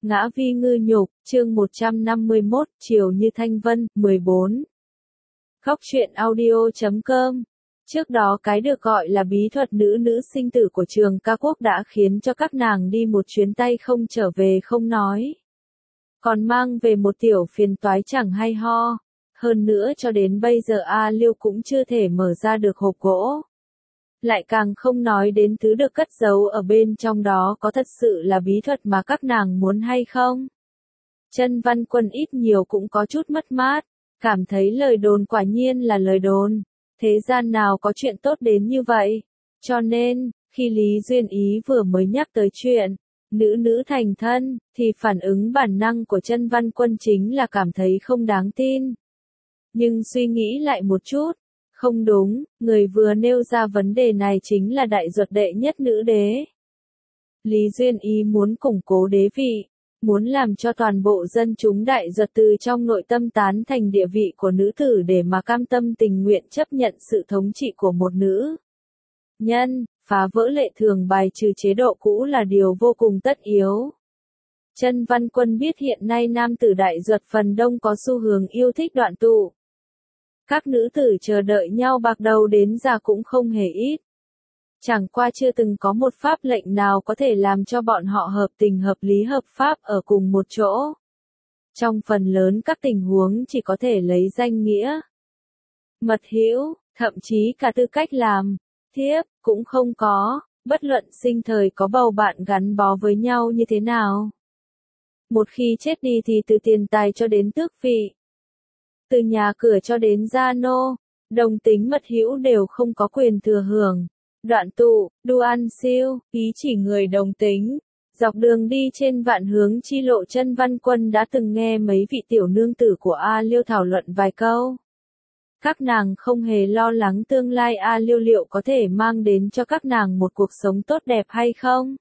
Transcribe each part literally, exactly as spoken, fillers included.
Ngã vi ngư nhục, chương một trăm năm mươi mốt, chiều như thanh vân, mười bốn. Góc truyện audio chấm com. Trước đó cái được gọi là bí thuật nữ nữ sinh tử của trường ca quốc đã khiến cho các nàng đi một chuyến tay không trở về không nói. Còn mang về một tiểu phiền toái chẳng hay ho. Hơn nữa cho đến bây giờ A Liêu cũng chưa thể mở ra được hộp gỗ. Lại càng không nói đến thứ được cất giấu ở bên trong đó có thật sự là bí thuật mà các nàng muốn hay không. Chân Văn Quân ít nhiều cũng có chút mất mát, cảm thấy lời đồn quả nhiên là lời đồn, thế gian nào có chuyện tốt đến như vậy. Cho nên, khi Lý Duyên Ý vừa mới nhắc tới chuyện nữ nữ thành thân, thì phản ứng bản năng của Chân Văn Quân chính là cảm thấy không đáng tin. Nhưng suy nghĩ lại một chút, không đúng, người vừa nêu ra vấn đề này chính là đại duật đệ nhất nữ đế. Lý Duyên Ý muốn củng cố đế vị, muốn làm cho toàn bộ dân chúng đại duật từ trong nội tâm tán thành địa vị của nữ tử để mà cam tâm tình nguyện chấp nhận sự thống trị của một nữ nhân, phá vỡ lệ thường bài trừ chế độ cũ là điều vô cùng tất yếu. Chân Văn Quân biết hiện nay nam tử đại duật phần đông có xu hướng yêu thích đoạn tụ. Các nữ tử chờ đợi nhau bạc đầu đến già cũng không hề ít. Chẳng qua chưa từng có một pháp lệnh nào có thể làm cho bọn họ hợp tình hợp lý hợp pháp ở cùng một chỗ. Trong phần lớn các tình huống chỉ có thể lấy danh nghĩa mật hữu, thậm chí cả tư cách làm thiếp cũng không có, bất luận sinh thời có bầu bạn gắn bó với nhau như thế nào. Một khi chết đi thì từ tiền tài cho đến tước vị, từ nhà cửa cho đến gia nô, đồng tính mật hữu đều không có quyền thừa hưởng. Đoạn tụ, đu ăn siêu, ý chỉ người đồng tính. Dọc đường đi trên vạn hướng chi lộ Chân Văn Quân đã từng nghe mấy vị tiểu nương tử của A Liêu thảo luận vài câu. Các nàng không hề lo lắng tương lai A Liêu liệu có thể mang đến cho các nàng một cuộc sống tốt đẹp hay không.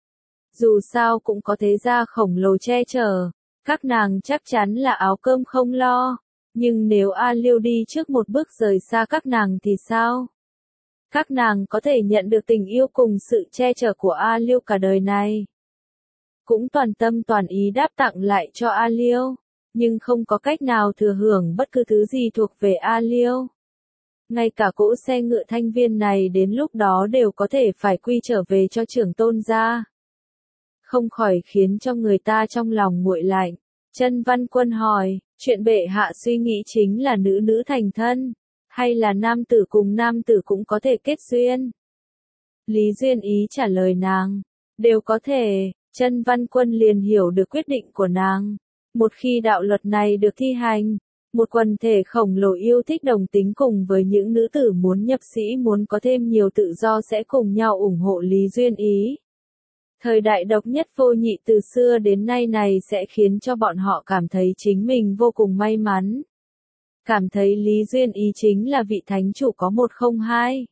Dù sao cũng có thế gia khổng lồ che chở, các nàng chắc chắn là áo cơm không lo. Nhưng nếu A Liêu đi trước một bước rời xa các nàng thì sao? Các nàng có thể nhận được tình yêu cùng sự che chở của A Liêu cả đời này. Cũng toàn tâm toàn ý đáp tặng lại cho A Liêu, nhưng không có cách nào thừa hưởng bất cứ thứ gì thuộc về A Liêu. Ngay cả cỗ xe ngựa thanh viên này đến lúc đó đều có thể phải quy trở về cho trưởng tôn gia. Không khỏi khiến cho người ta trong lòng nguội lạnh. Chân Văn Quân hỏi, chuyện bệ hạ suy nghĩ chính là nữ nữ thành thân, hay là nam tử cùng nam tử cũng có thể kết duyên? Lý Duyên Ý trả lời nàng, đều có thể. Chân Văn Quân liền hiểu được quyết định của nàng. Một khi đạo luật này được thi hành, một quần thể khổng lồ yêu thích đồng tính cùng với những nữ tử muốn nhập sĩ muốn có thêm nhiều tự do sẽ cùng nhau ủng hộ Lý Duyên Ý. Thời đại độc nhất vô nhị từ xưa đến nay này sẽ khiến cho bọn họ cảm thấy chính mình vô cùng may mắn. Cảm thấy Lý Duyên Ý chính là vị thánh chủ có một không hai.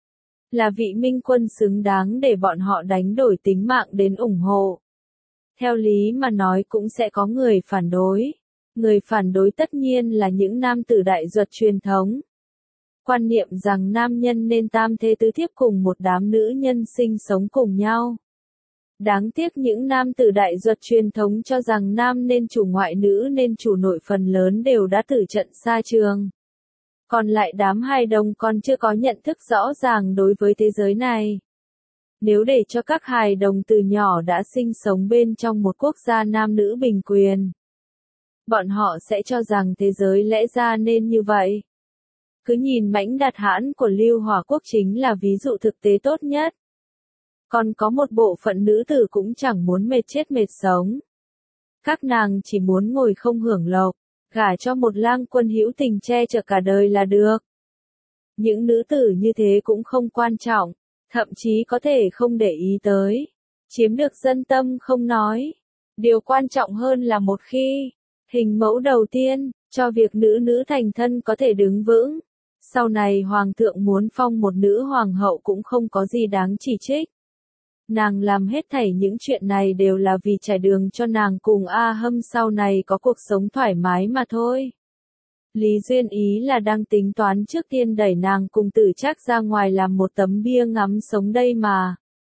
Là vị minh quân xứng đáng để bọn họ đánh đổi tính mạng đến ủng hộ. Theo lý mà nói cũng sẽ có người phản đối. Người phản đối tất nhiên là những nam tử đại duật truyền thống. Quan niệm rằng nam nhân nên tam thê tứ thiếp cùng một đám nữ nhân sinh sống cùng nhau. Đáng tiếc những nam tử đại duật truyền thống cho rằng nam nên chủ ngoại nữ nên chủ nội phần lớn đều đã tử trận xa trường. Còn lại đám hài đồng còn chưa có nhận thức rõ ràng đối với thế giới này. Nếu để cho các hài đồng từ nhỏ đã sinh sống bên trong một quốc gia nam nữ bình quyền, bọn họ sẽ cho rằng thế giới lẽ ra nên như vậy. Cứ nhìn Mãnh Đạt Hãn của Lưu Hòa Quốc chính là ví dụ thực tế tốt nhất. Còn có một bộ phận nữ tử cũng chẳng muốn mệt chết mệt sống. Các nàng chỉ muốn ngồi không hưởng lộc, gả cho một lang quân hữu tình che chở cả đời là được. Những nữ tử như thế cũng không quan trọng, thậm chí có thể không để ý tới. Chiếm được dân tâm không nói. Điều quan trọng hơn là một khi, hình mẫu đầu tiên, cho việc nữ nữ thành thân có thể đứng vững. Sau này hoàng thượng muốn phong một nữ hoàng hậu cũng không có gì đáng chỉ trích. Nàng làm hết thảy những chuyện này đều là vì trải đường cho nàng cùng A Hâm sau này có cuộc sống thoải mái mà thôi. Lý Duyên Ý là đang tính toán trước tiên đẩy nàng cùng Tử Trác ra ngoài làm một tấm bia ngắm sống đây mà.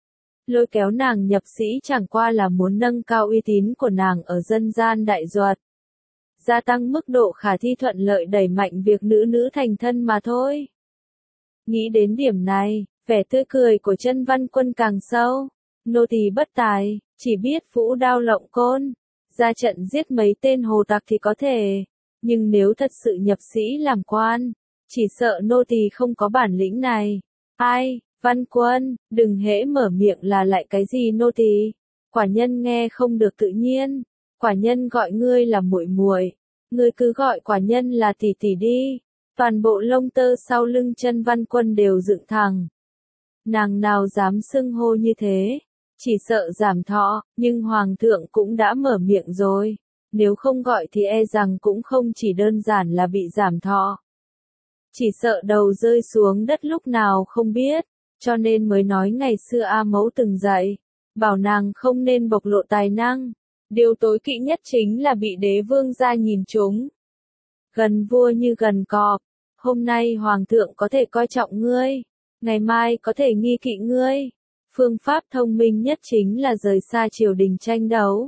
lôi kéo nàng nhập sĩ chẳng qua là muốn nâng cao uy tín của nàng ở dân gian đại duật. Gia tăng mức độ khả thi thuận lợi đẩy mạnh việc nữ nữ thành thân mà thôi. Nghĩ đến điểm này, vẻ tươi cười của Chân Văn Quân càng sâu. Nô tỳ bất tài, chỉ biết vũ đao lộng côn, ra trận giết mấy tên hồ tặc thì có thể, nhưng nếu thật sự nhập sĩ làm quan, chỉ sợ nô tỳ không có bản lĩnh này. Ai, Văn Quân, đừng hễ mở miệng là lại cái gì nô tỳ. Quả nhân nghe không được tự nhiên, quả nhân gọi ngươi là muội muội, ngươi cứ gọi quả nhân là tỷ tỷ đi. Toàn bộ lông tơ sau lưng Chân Văn Quân đều dựng thẳng. Nàng nào dám xưng hô như thế, chỉ sợ giảm thọ, nhưng hoàng thượng cũng đã mở miệng rồi, nếu không gọi thì e rằng cũng không chỉ đơn giản là bị giảm thọ. Chỉ sợ đầu rơi xuống đất lúc nào không biết, cho nên mới nói ngày xưa A Mẫu từng dạy, bảo nàng không nên bộc lộ tài năng. Điều tối kỵ nhất chính là bị đế vương gia nhìn trúng. Gần vua như gần cọp, hôm nay hoàng thượng có thể coi trọng ngươi, ngày mai có thể nghi kỵ ngươi. Phương pháp thông minh nhất chính là rời xa triều đình tranh đấu.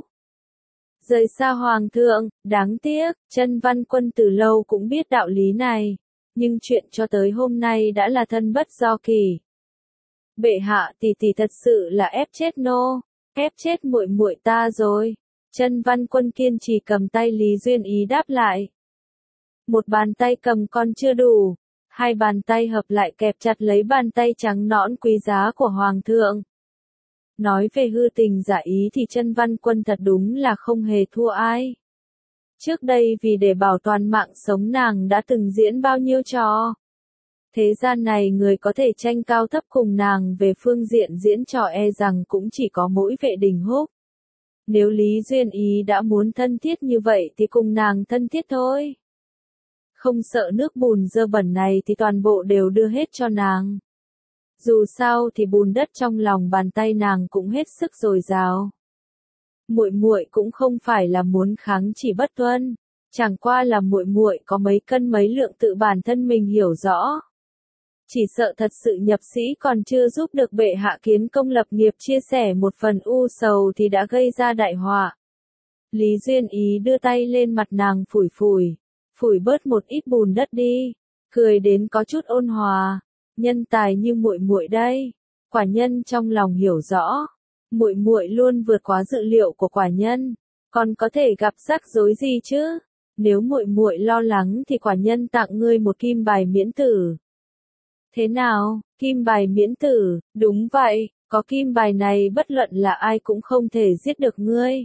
Rời xa hoàng thượng, đáng tiếc, Chân Văn Quân từ lâu cũng biết đạo lý này, nhưng chuyện cho tới hôm nay đã là thân bất do kỳ. Bệ hạ tỷ tỷ thật sự là ép chết nô, ép chết muội muội ta rồi. Chân Văn Quân kiên trì cầm tay Lý Duyên Ý đáp lại. Một bàn tay cầm còn chưa đủ, hai bàn tay hợp lại kẹp chặt lấy bàn tay trắng nõn quý giá của hoàng thượng. Nói về hư tình giả ý thì Chân Văn Quân thật đúng là không hề thua ai. Trước đây vì để bảo toàn mạng sống nàng đã từng diễn bao nhiêu trò. Thế gian này người có thể tranh cao thấp cùng nàng về phương diện diễn trò e rằng cũng chỉ có mỗi Vệ Đình Húc. Nếu Lý Duyên Ý đã muốn thân thiết như vậy thì cùng nàng thân thiết thôi. Không sợ nước bùn dơ bẩn này thì toàn bộ đều đưa hết cho nàng. Dù sao thì bùn đất trong lòng bàn tay nàng cũng hết sức dồi dào. Muội muội cũng không phải là muốn kháng chỉ bất tuân, chẳng qua là muội muội có mấy cân mấy lượng tự bản thân mình hiểu rõ. Chỉ sợ thật sự nhập sĩ còn chưa giúp được bệ hạ kiến công lập nghiệp chia sẻ một phần u sầu thì đã gây ra đại họa. Lý Duyên Ý đưa tay lên mặt nàng phủi phủi, phủi bớt một ít bùn đất đi, cười đến có chút ôn hòa. Nhân tài như muội muội đây, quả nhân trong lòng hiểu rõ, muội muội luôn vượt quá dự liệu của quả nhân, còn có thể gặp rắc rối gì chứ? Nếu muội muội lo lắng thì quả nhân tặng ngươi một kim bài miễn tử. Thế nào, kim bài miễn tử? Đúng vậy, có kim bài này bất luận là ai cũng không thể giết được ngươi.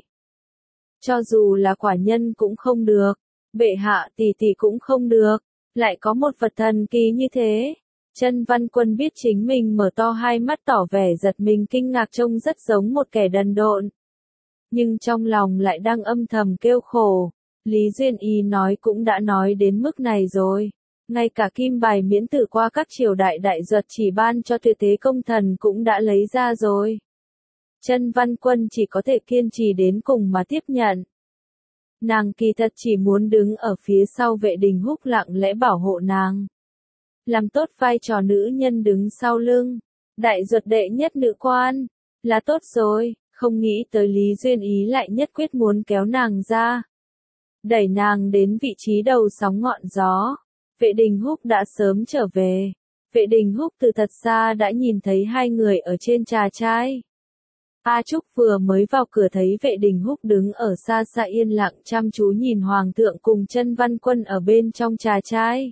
Cho dù là quả nhân cũng không được, bệ hạ tỷ tỷ cũng không được, lại có một vật thần kỳ như thế. Chân Văn Quân biết chính mình mở to hai mắt tỏ vẻ giật mình kinh ngạc trông rất giống một kẻ đần độn. Nhưng trong lòng lại đang âm thầm kêu khổ, Lý Duyên Ý nói cũng đã nói đến mức này rồi. Ngay cả kim bài miễn tử qua các triều đại đại duật chỉ ban cho tuyệt thế công thần cũng đã lấy ra rồi. Chân Văn Quân chỉ có thể kiên trì đến cùng mà tiếp nhận. Nàng kỳ thật chỉ muốn đứng ở phía sau Vệ Đình Húc lặng lẽ bảo hộ nàng. Làm tốt vai trò nữ nhân đứng sau lưng, đại duật đệ nhất nữ quan, là tốt rồi, không nghĩ tới Lý Duyên Ý lại nhất quyết muốn kéo nàng ra. Đẩy nàng đến vị trí đầu sóng ngọn gió. Vệ Đình Húc đã sớm trở về. Vệ Đình Húc từ thật xa đã nhìn thấy hai người ở trên trà trai. A Trúc vừa mới vào cửa thấy Vệ Đình Húc đứng ở xa xa yên lặng chăm chú nhìn Hoàng thượng cùng Chân Văn Quân ở bên trong trà trai.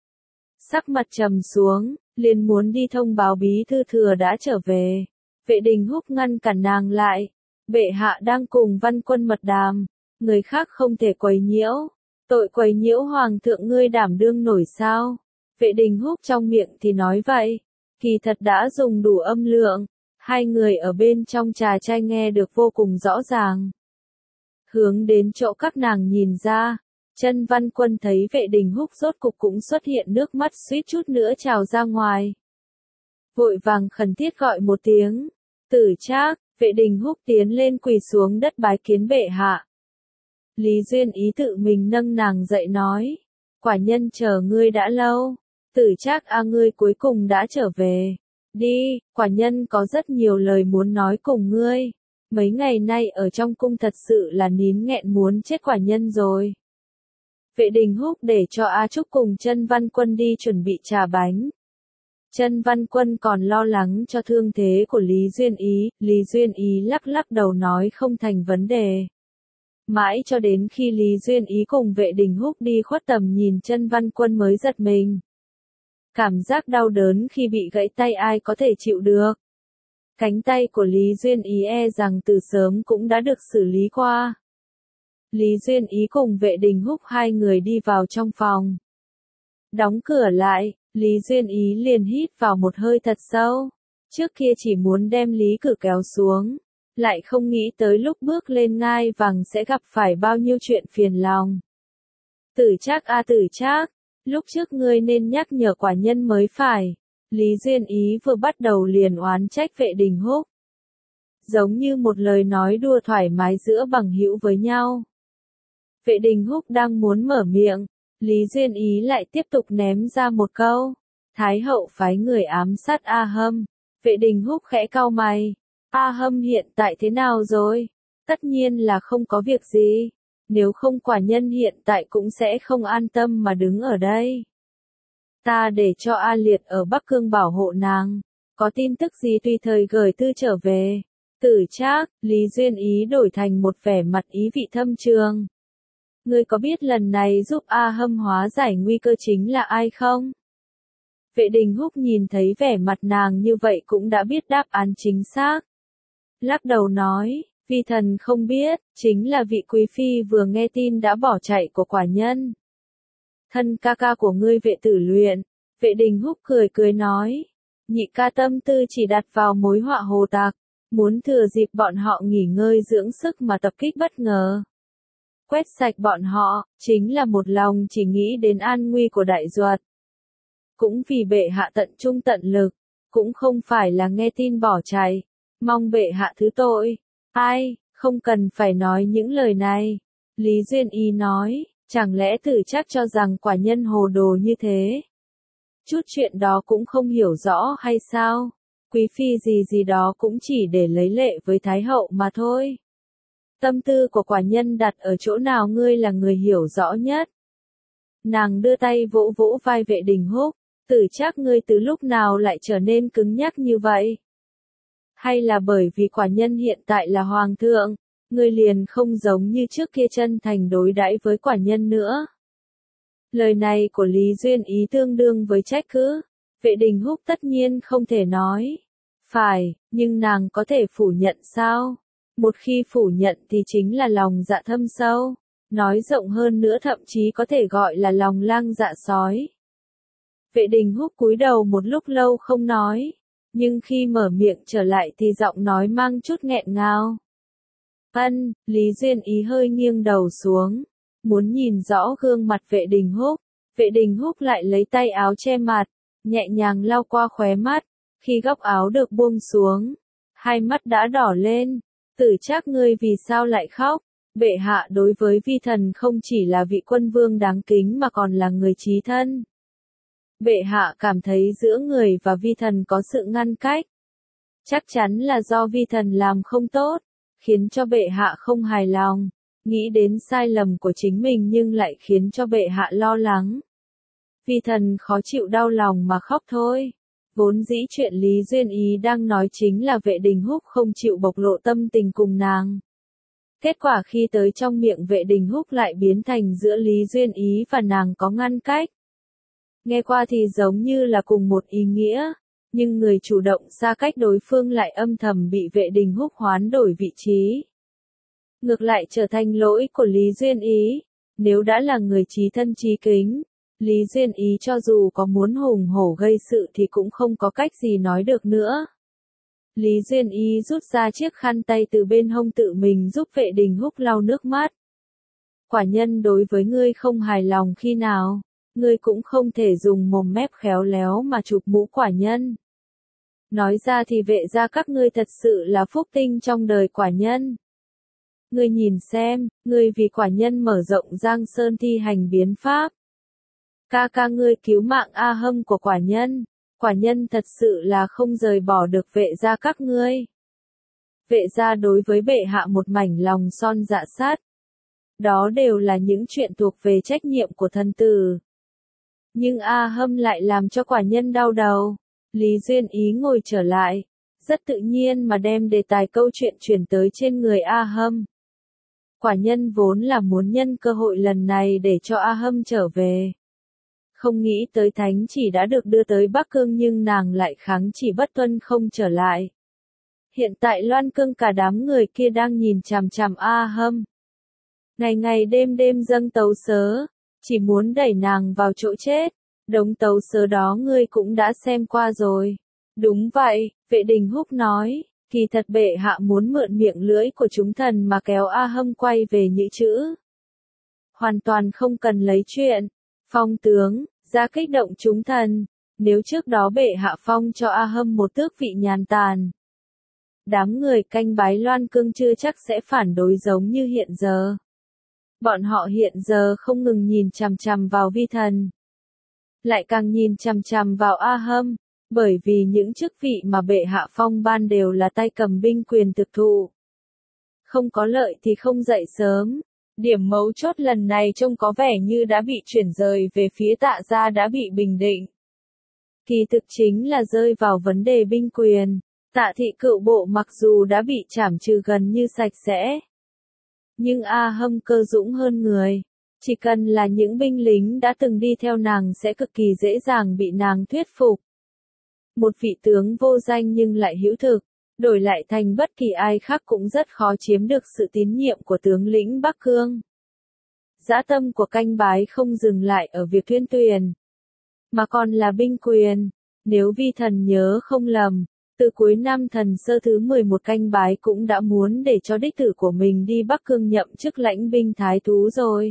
Sắc mặt trầm xuống, liền muốn đi thông báo bí thư thừa đã trở về. Vệ Đình Húc ngăn cản nàng lại. Bệ hạ đang cùng Văn Quân mật đàm, người khác không thể quấy nhiễu. Tội quấy nhiễu hoàng thượng ngươi đảm đương nổi sao? Vệ Đình Húc trong miệng thì nói vậy, kỳ thật đã dùng đủ âm lượng, hai người ở bên trong trà chai nghe được vô cùng rõ ràng. Hướng đến chỗ các nàng nhìn ra, Chân Văn Quân thấy Vệ Đình Húc rốt cục cũng xuất hiện nước mắt suýt chút nữa trào ra ngoài. Vội vàng khẩn thiết gọi một tiếng, Tử Trác. Vệ Đình Húc tiến lên quỳ xuống đất bái kiến bệ hạ. Lý Duyên Ý tự mình nâng nàng dậy nói, quả nhân chờ ngươi đã lâu, Tử Trác a ngươi cuối cùng đã trở về, Đi, quả nhân có rất nhiều lời muốn nói cùng ngươi. Mấy ngày nay ở trong cung thật sự là nín nghẹn muốn chết quả nhân rồi. Vệ Đình Húc để cho A Trúc cùng Chân Văn Quân đi chuẩn bị trà bánh. Chân Văn Quân còn lo lắng cho thương thế của Lý Duyên Ý, Lý Duyên Ý lắc lắc đầu nói không thành vấn đề. Mãi cho đến khi Lý Duyên Ý cùng Vệ Đình Húc đi khuất tầm nhìn Chân Văn Quân mới giật mình. Cảm giác đau đớn khi bị gãy tay ai có thể chịu được. Cánh tay của Lý Duyên Ý e rằng từ sớm cũng đã được xử lý qua. Lý Duyên Ý cùng Vệ Đình Húc hai người đi vào trong phòng. Đóng cửa lại, Lý Duyên Ý liền hít vào một hơi thật sâu. Trước kia chỉ muốn đem Lý Cử kéo xuống, lại không nghĩ tới lúc bước lên ngai vàng sẽ gặp phải bao nhiêu chuyện phiền lòng. Tử Trác a Tử Trác, lúc trước ngươi nên nhắc nhở quả nhân mới phải. Lý Duyên Ý vừa bắt đầu liền oán trách Vệ Đình Húc. Giống như một lời nói đùa thoải mái giữa bằng hữu với nhau. Vệ Đình Húc đang muốn mở miệng, Lý Duyên Ý lại tiếp tục ném ra một câu. Thái hậu phái người ám sát A Hâm. Vệ Đình Húc khẽ cau mày. A Hâm hiện tại thế nào rồi? Tất nhiên là không có việc gì. Nếu không quả nhân hiện tại cũng sẽ không an tâm mà đứng ở đây. Ta để cho A Liệt ở Bắc Cương bảo hộ nàng. Có tin tức gì tùy thời gửi thư trở về. Tử Trác, Lý Duyên Ý đổi thành một vẻ mặt ý vị thâm trường. Ngươi có biết lần này giúp A Hâm hóa giải nguy cơ chính là ai không? Vệ Đình Húc nhìn thấy vẻ mặt nàng như vậy cũng đã biết đáp án chính xác. Lắc đầu nói, vi thần không biết, chính là vị quý phi vừa nghe tin đã bỏ chạy của quả nhân. Thân ca ca của ngươi Vệ Tử Luyện. Vệ Đình Húc cười cười nói, nhị ca tâm tư chỉ đặt vào mối họa hồ tạc, muốn thừa dịp bọn họ nghỉ ngơi dưỡng sức mà tập kích bất ngờ. Quét sạch bọn họ, chính là một lòng chỉ nghĩ đến an nguy của đại duật. Cũng vì bệ hạ tận trung tận lực, cũng không phải là nghe tin bỏ chạy, mong bệ hạ thứ tội. Ai, không cần phải nói những lời này. Lý Duyên Ý nói, chẳng lẽ Tử Trác cho rằng quả nhân hồ đồ như thế? Chút chuyện đó cũng không hiểu rõ hay sao? Quý phi gì gì đó cũng chỉ để lấy lệ với Thái hậu mà thôi. Tâm tư của quả nhân đặt ở chỗ nào ngươi là người hiểu rõ nhất. Nàng đưa tay vỗ vỗ vai Vệ Đình Húc, Tử Trác ngươi từ lúc nào lại trở nên cứng nhắc như vậy? Hay là bởi vì quả nhân hiện tại là hoàng thượng, ngươi liền không giống như trước kia chân thành đối đãi với quả nhân nữa? Lời này của Lý Duyên Ý tương đương với trách cứ. Vệ Đình Húc tất nhiên không thể nói phải, nhưng nàng có thể phủ nhận sao? Một khi phủ nhận thì chính là lòng dạ thâm sâu, nói rộng hơn nữa thậm chí có thể gọi là lòng lang dạ sói. Vệ Đình Húc cúi đầu một lúc lâu không nói, nhưng khi mở miệng trở lại thì giọng nói mang chút nghẹn ngào. Ân, Lý Duyên Ý hơi nghiêng đầu xuống, muốn nhìn rõ gương mặt Vệ Đình Húc. Vệ Đình Húc lại lấy tay áo che mặt, nhẹ nhàng lau qua khóe mắt, khi góc áo được buông xuống, hai mắt đã đỏ lên. Tử Trác ngươi vì sao lại khóc? Bệ hạ đối với vi thần không chỉ là vị quân vương đáng kính mà còn là người chí thân. Bệ hạ cảm thấy giữa người và vi thần có sự ngăn cách. Chắc chắn là do vi thần làm không tốt, khiến cho bệ hạ không hài lòng, nghĩ đến sai lầm của chính mình nhưng lại khiến cho bệ hạ lo lắng. Vi thần khó chịu đau lòng mà khóc thôi. Vốn dĩ chuyện Lý Duyên Ý đang nói chính là Vệ Đình Húc không chịu bộc lộ tâm tình cùng nàng. Kết quả khi tới trong miệng Vệ Đình Húc lại biến thành giữa Lý Duyên Ý và nàng có ngăn cách. Nghe qua thì giống như là cùng một ý nghĩa, nhưng người chủ động xa cách đối phương lại âm thầm bị Vệ Đình Húc hoán đổi vị trí. Ngược lại trở thành lỗi của Lý Duyên Ý. Nếu đã là người chí thân chí kính, Lý Duyên Ý cho dù có muốn hùng hổ gây sự thì cũng không có cách gì nói được nữa. Lý Duyên Ý rút ra chiếc khăn tay từ bên hông tự mình giúp Vệ Đình Húc lau nước mắt. Quả nhân đối với ngươi không hài lòng khi nào, ngươi cũng không thể dùng mồm mép khéo léo mà chụp mũ quả nhân. Nói ra thì Vệ gia các ngươi thật sự là phúc tinh trong đời quả nhân. Ngươi nhìn xem, ngươi vì quả nhân mở rộng Giang Sơn thi hành biến pháp. Ca ca ngươi cứu mạng A Hâm của quả nhân, Quả nhân thật sự là không rời bỏ được vệ gia các ngươi. Vệ gia đối với bệ hạ một mảnh lòng son dạ sát. Đó đều là những chuyện thuộc về trách nhiệm của thần tử. Nhưng A Hâm lại làm cho quả nhân đau đầu. Lý Duyên Ý ngồi trở lại, rất tự nhiên mà đem đề tài câu chuyện chuyển tới trên người A Hâm. Quả nhân vốn là muốn nhân cơ hội lần này để cho A Hâm trở về. Không nghĩ tới thánh chỉ đã được đưa tới Bắc Cương nhưng nàng lại kháng chỉ bất tuân không trở lại. Hiện tại Loan Cương cả đám người kia đang nhìn chằm chằm A Hâm. Ngày ngày đêm đêm dâng tấu sớ, chỉ muốn đẩy nàng vào chỗ chết. Đống tấu sớ đó ngươi cũng đã xem qua rồi. Đúng vậy, Vệ Đình Húc nói, kỳ thật bệ hạ muốn mượn miệng lưỡi của chúng thần mà kéo A Hâm quay về Nhữ Chữ. Hoàn toàn không cần lấy chuyện. Phong tướng, ra kích động chúng thần. Nếu trước đó bệ hạ phong cho A Hâm một tước vị nhàn tàn. Đám người canh bái Loan Cương chưa chắc sẽ phản đối giống như hiện giờ. Bọn họ hiện giờ không ngừng nhìn chằm chằm vào vi thần. Lại càng nhìn chằm chằm vào A Hâm, bởi vì những chức vị mà bệ hạ phong ban đều là tay cầm binh quyền thực thụ. Không có lợi thì không dậy sớm. Điểm mấu chốt lần này trông có vẻ như đã bị chuyển rời về phía Tạ gia đã bị bình định. Kỳ thực chính là rơi vào vấn đề binh quyền. Tạ thị cựu bộ mặc dù đã bị trảm trừ gần như sạch sẽ. Nhưng A Hâm cơ dũng hơn người. Chỉ cần là những binh lính đã từng đi theo nàng sẽ cực kỳ dễ dàng bị nàng thuyết phục. Một vị tướng vô danh nhưng lại hữu thực, đổi lại thành bất kỳ ai khác cũng rất khó chiếm được sự tín nhiệm của tướng lĩnh Bắc Cương. Dã tâm của canh bái không dừng lại ở việc tuyên tuyển, mà còn là binh quyền. Nếu vi thần nhớ không lầm, từ cuối năm Thần Sơ thứ mười một canh bái cũng đã muốn để cho đích tử của mình đi Bắc Cương nhậm chức lãnh binh thái thú rồi.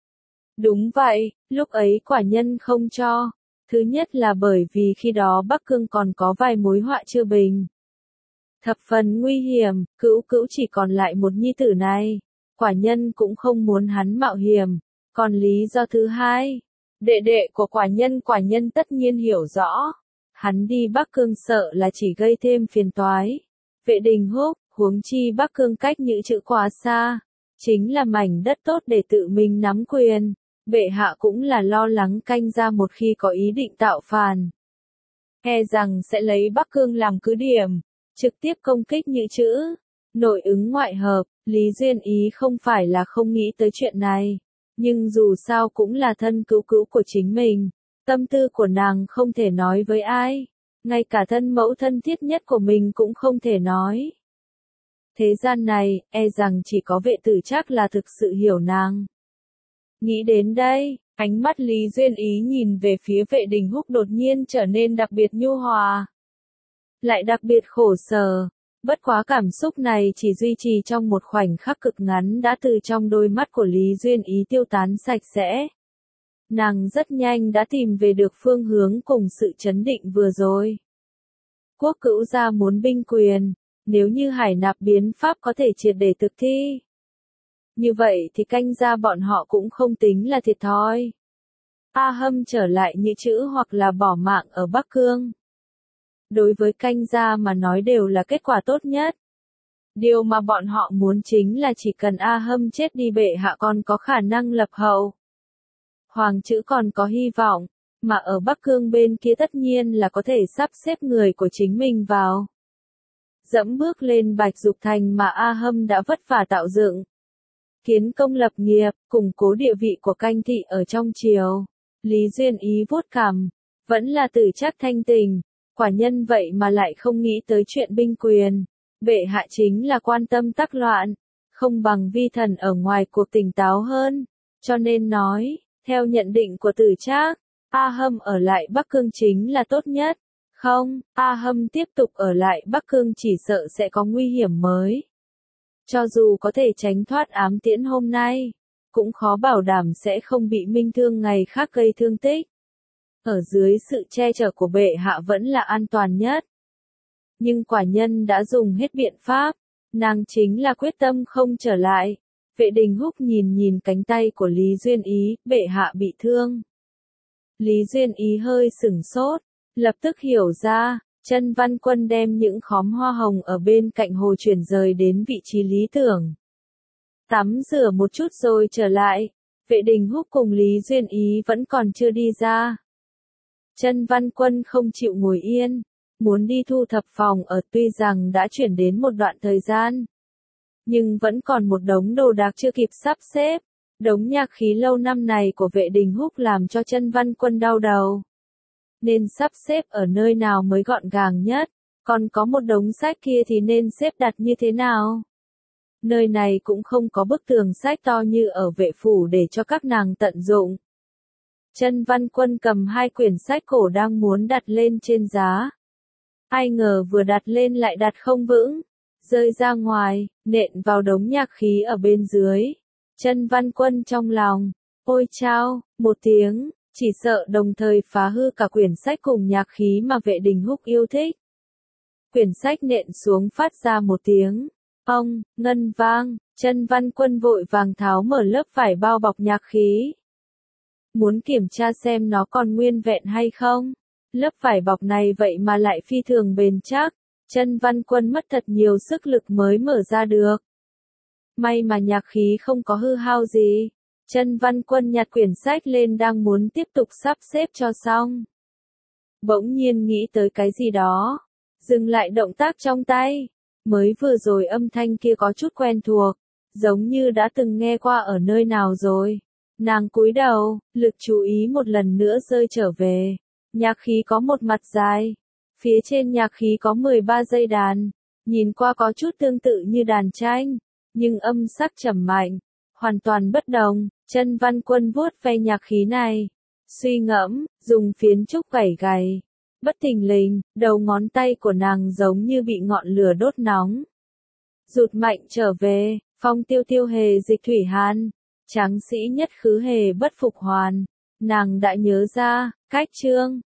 Đúng vậy, lúc ấy quả nhân không cho. Thứ nhất là bởi vì khi đó Bắc Cương còn có vài mối họa chưa bình. Thập phần nguy hiểm, cữu cữu chỉ còn lại một nhi tử này. Quả nhân cũng không muốn hắn mạo hiểm. Còn lý do thứ hai, đệ đệ của quả nhân quả nhân tất nhiên hiểu rõ. Hắn đi Bắc Cương sợ là chỉ gây thêm phiền toái. Vệ Đình Húc, huống chi Bắc Cương cách Nhữ Chữ quá xa. Chính là mảnh đất tốt để tự mình nắm quyền. Bệ hạ cũng là lo lắng canh ra một khi có ý định tạo phản. E rằng sẽ lấy Bắc Cương làm cứ điểm, trực tiếp công kích Nhữ Chữ. Nội ứng ngoại hợp, Lý Duyên Ý không phải là không nghĩ tới chuyện này. Nhưng dù sao cũng là thân cứu cứu của chính mình. Tâm tư của nàng không thể nói với ai. Ngay cả thân mẫu thân thiết nhất của mình cũng không thể nói. Thế gian này, e rằng chỉ có Vệ Tử Trác là thực sự hiểu nàng. Nghĩ đến đây, ánh mắt Lý Duyên Ý nhìn về phía Vệ Đình Húc đột nhiên trở nên đặc biệt nhu hòa. Lại đặc biệt khổ sở. Bất quá cảm xúc này chỉ duy trì trong một khoảnh khắc cực ngắn đã từ trong đôi mắt của Lý Duyên Ý tiêu tán sạch sẽ. Nàng rất nhanh đã tìm về được phương hướng cùng sự chấn định vừa rồi. Quốc cữu gia muốn binh quyền, nếu như hải nạp biến pháp có thể triệt để thực thi. Như vậy thì canh gia bọn họ cũng không tính là thiệt thòi. A Hâm trở lại Nhữ Chữ hoặc là bỏ mạng ở Bắc Cương. Đối với canh gia mà nói đều là kết quả tốt nhất. Điều mà bọn họ muốn chính là chỉ cần A Hâm chết đi bệ hạ còn có khả năng lập hậu. Hoàng Chữ còn có hy vọng, mà ở Bắc Cương bên kia tất nhiên là có thể sắp xếp người của chính mình vào. Dẫm bước lên Bạch Dục Thành mà A Hâm đã vất vả tạo dựng. Kiến công lập nghiệp, củng cố địa vị của canh thị ở trong triều. Lý Duyên Ý vuốt cằm, vẫn là Tử Trác thanh tình, quả nhân vậy mà lại không nghĩ tới chuyện binh quyền. Bệ hạ chính là quan tâm tắc loạn, không bằng vi thần ở ngoài cuộc tỉnh táo hơn, cho nên nói, theo nhận định của Tử Trác, A Hâm ở lại Bắc Cương chính là tốt nhất. Không, A Hâm tiếp tục ở lại Bắc Cương chỉ sợ sẽ có nguy hiểm mới. Cho dù có thể tránh thoát ám tiễn hôm nay, cũng khó bảo đảm sẽ không bị minh thương ngày khác gây thương tích. Ở dưới sự che chở của bệ hạ vẫn là an toàn nhất. Nhưng quả nhân đã dùng hết biện pháp, nàng chính là quyết tâm không trở lại. Vệ Đình Húc nhìn nhìn cánh tay của Lý Duyên Ý, bệ hạ bị thương. Lý Duyên Ý hơi sửng sốt, Lập tức hiểu ra, Chân Văn Quân đem những khóm hoa hồng ở bên cạnh hồ chuyển rời đến vị trí lý tưởng. Tắm rửa một chút rồi trở lại, Vệ Đình Húc cùng Lý Duyên Ý vẫn còn chưa đi ra. Chân Văn Quân không chịu ngồi yên, muốn đi thu thập phòng ở, tuy rằng đã chuyển đến một đoạn thời gian, nhưng vẫn còn một đống đồ đạc chưa kịp sắp xếp. Đống nhạc khí lâu năm này của Vệ Đình Húc làm cho Chân Văn Quân đau đầu. Nên sắp xếp ở nơi nào mới gọn gàng nhất, còn có một đống sách kia thì nên xếp đặt như thế nào? Nơi này cũng không có bức tường sách to như ở vệ phủ để cho các nàng tận dụng. Chân Văn Quân cầm hai quyển sách cổ đang muốn đặt lên trên giá. Ai ngờ vừa đặt lên lại đặt không vững, rơi ra ngoài, nện vào đống nhạc khí ở bên dưới. Chân Văn Quân trong lòng, ôi chao, một tiếng, chỉ sợ đồng thời phá hư cả quyển sách cùng nhạc khí mà Vệ Đình Húc yêu thích. Quyển sách nện xuống phát ra một tiếng, ong, ngân vang, Chân Văn Quân vội vàng tháo mở lớp vải bao bọc nhạc khí. Muốn kiểm tra xem nó còn nguyên vẹn hay không. Lớp vải bọc này vậy mà lại phi thường bền chắc, Chân Văn Quân mất thật nhiều sức lực mới mở ra được. May mà nhạc khí không có hư hao gì. Chân Văn Quân nhặt quyển sách lên đang muốn tiếp tục sắp xếp cho xong. Bỗng nhiên nghĩ tới cái gì đó, dừng lại động tác trong tay. Mới vừa rồi âm thanh kia có chút quen thuộc, giống như đã từng nghe qua ở nơi nào rồi. Nàng cúi đầu, lực chú ý một lần nữa rơi trở về. Nhạc khí có một mặt dài, phía trên nhạc khí có mười ba dây đàn, nhìn qua có chút tương tự như đàn tranh, nhưng âm sắc trầm mạnh, hoàn toàn bất đồng. Chân Văn Quân vuốt ve nhạc khí này, suy ngẫm, dùng phiến trúc gảy gảy. Bất thình lình, đầu ngón tay của nàng giống như bị ngọn lửa đốt nóng. Rụt mạnh trở về, phong tiêu tiêu hề dịch thủy hàn, tráng sĩ nhất khứ hề bất phục hoàn. Nàng đã nhớ ra, cách chương,